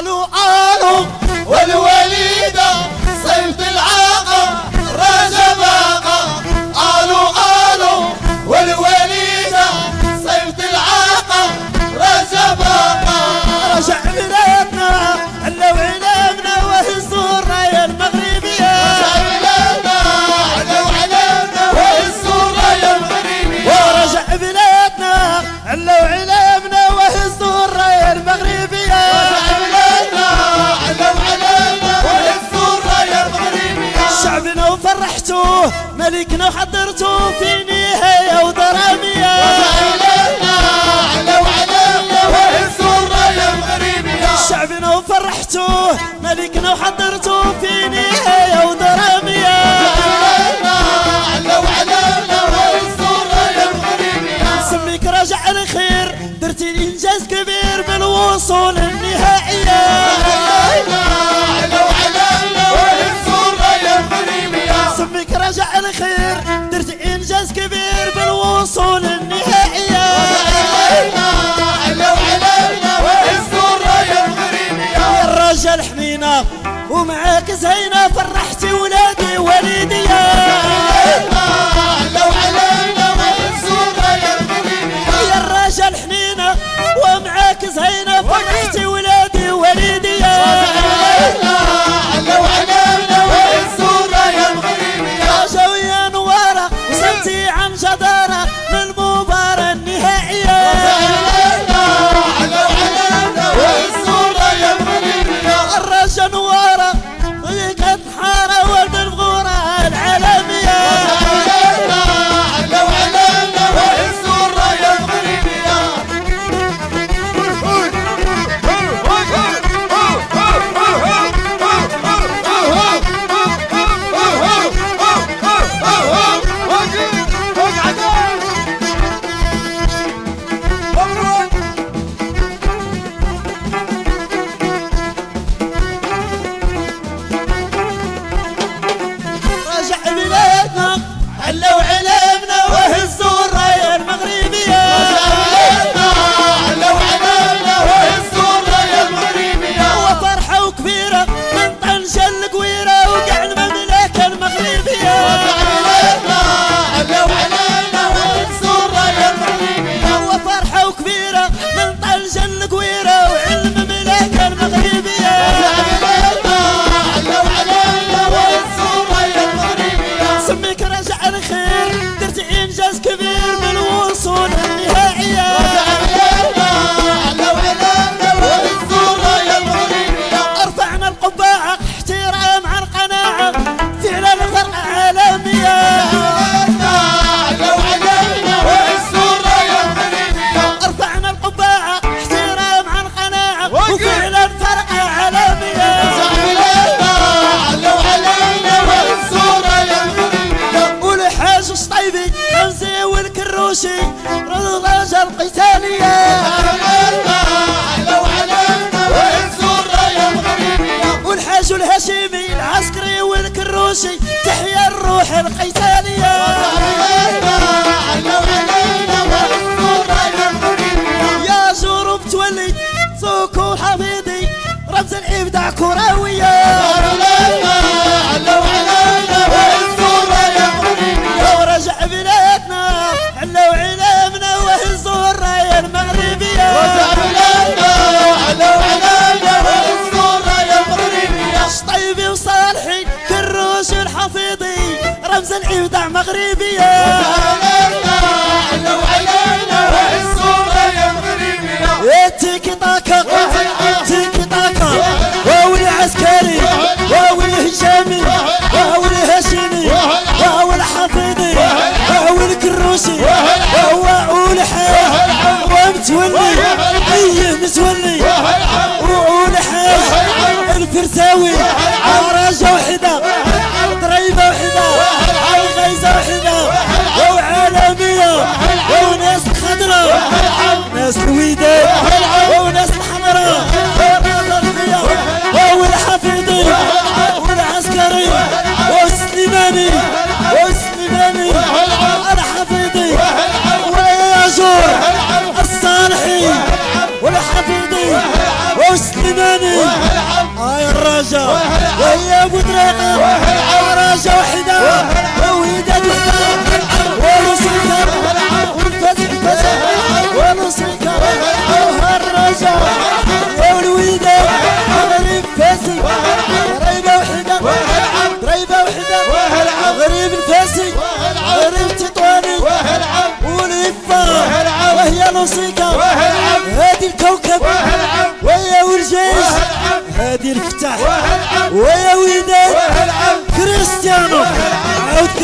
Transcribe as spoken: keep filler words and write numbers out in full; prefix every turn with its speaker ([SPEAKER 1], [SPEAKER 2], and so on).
[SPEAKER 1] قالوا قالوا والوليدة صيفة العاقة رجباقة. قالوا قالوا والوليدة صيفة العاقة رجباقة.
[SPEAKER 2] رجع بلادنا علو علمنا وهزوا الراية المغربية.
[SPEAKER 1] رجع بلادنا علو علمنا وهزوا الراية المغربية.
[SPEAKER 2] ورجع بلادنا علو علمنا وهزوا الراية المغربية.
[SPEAKER 1] رجع بلادنا علو علمنا وهزوا الراية المغربية.
[SPEAKER 2] شعبنا وفرحتوه ملكنا وحضرتوه في نهاية ودرامية.
[SPEAKER 1] رجع بلادنا علو علمنا وهزوا الراية المغربية.
[SPEAKER 2] شعبنا وفرحتوه ملكنا وحضرتوه في نهاية ودرامية. نسميك راجع الخير درتي الانجاز كبير بالوصول للنهائية. نسميك راجع الخير درتي انجاز كبير بالوصول للنهائية. يا الرجال حنينة ومعاك زينة فرحتي ولادي وليدية. يا الرجال حنينة ومعاك زينة فرحتي ولادي وليدية. رجوية نوارة وسنتي عن جدارة للمباراة النهائية. الرجا نوارة ضيقت حارة ولد الغورة العالمية. علو علمنا وهزوا الراية المغربية. وفرحة وكبيرة من طنجة القويرة وقع المملكة المغربية. وفرحة وكبيرة من طنجة القويرة وعلم المملكة المغربية. سميك رجع الخير درتي انجاز كبير بالوصول للنهائية. رفعنا القبعة احترام عن قناعة فعلا فرقة عالمية. رفعنا القبعة احترام عن قناعة وفعلا فرقة عالمية. والحاج الشطيبي حمزي والكروشي رجال القتالية. والحاج الهاشمي العسكري والكروشي تحيا الروح القتالية. يا جروب تولي سوكو حفيظي رمز الابداع كروية. ورجع بلادنا علو علمنا وهزوا الراية المغربية. شطيبي وصالحي كروش الحفيظي رمز الابداع مغربية. تيكي طاكا تيكي طاكا واو العسكري واو الهشامي واو الهاشمي واو الحفيظي واو الكروشي واو الحاج ومتولي ايه متولي والحاج الفرساوي عراجة وحدة ضريبة وحدة غيزة وحدة وعالمية وناس خضرا ناس الوداد وناس الحمراء والحفيظي والعسكري والسليماني والسليماني الحفيظي والياجور الصالحي والحفيظي والسليماني ويا ابو طريقه راجع وحده ووداد وحده ونصيكه والفتح فتح ونصيكه وهالرجع يا الوداد غريب فاسي غريبه وحده غريبه وحده غريب الفاسي غريب تطواني ولفه وهي نصيكه هادي الكوكب ويا والجيش هادي الفتح ويا وداد كريستيانو عاود